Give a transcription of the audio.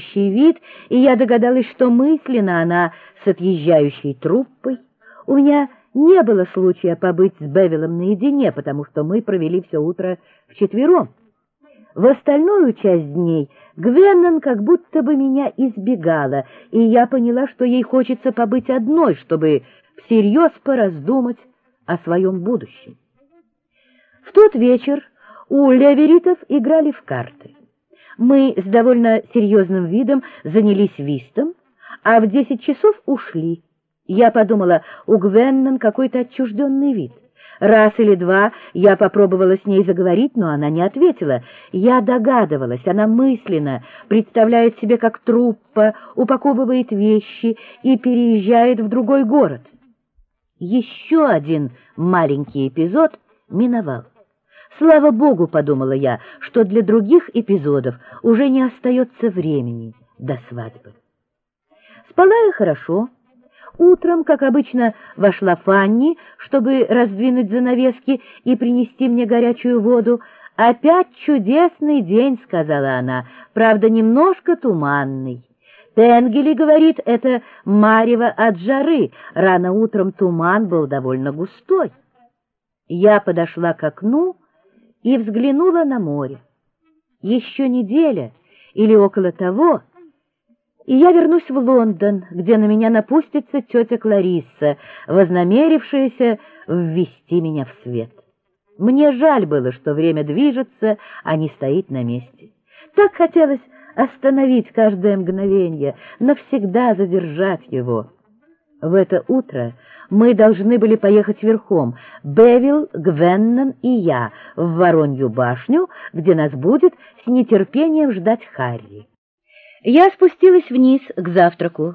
вид, и я догадалась, что мысленно она с отъезжающей труппой. У меня не было случая побыть с Бевиллом наедине, потому что мы провели все утро вчетвером. В остальную часть дней Гвеннон как будто бы меня избегала, и я поняла, что ей хочется побыть одной, чтобы всерьез пораздумать о своем будущем. В тот вечер у Леверитов играли в карты. Мы с довольно серьезным видом занялись вистом, а в 10 часов ушли. Я подумала, у Гвеннон какой-то отчужденный вид. Раз или два я попробовала с ней заговорить, но она не ответила. Я догадывалась, она мысленно представляет себе, как труппа упаковывает вещи и переезжает в другой город. Еще один маленький эпизод миновал. Слава Богу, подумала я, что для других эпизодов уже не остается времени до свадьбы. Спала я хорошо. Утром, как обычно, вошла Фанни, чтобы раздвинуть занавески и принести мне горячую воду. «Опять чудесный день», — сказала она, — «правда, немножко туманный. Тенгели говорит, это марево от жары, рано утром туман был довольно густой». Я подошла к окну и взглянула на море. Еще неделя или около того, и я вернусь в Лондон, где на меня напустится тетя Кларисса, вознамерившаяся ввести меня в свет. Мне жаль было, что время движется, а не стоит на месте. Так хотелось остановить каждое мгновение, навсегда задержать его. В это утро мы должны были поехать верхом, Бевилл, Гвеннон и я, в Воронью башню, где нас будет с нетерпением ждать Харри. Я спустилась вниз к завтраку.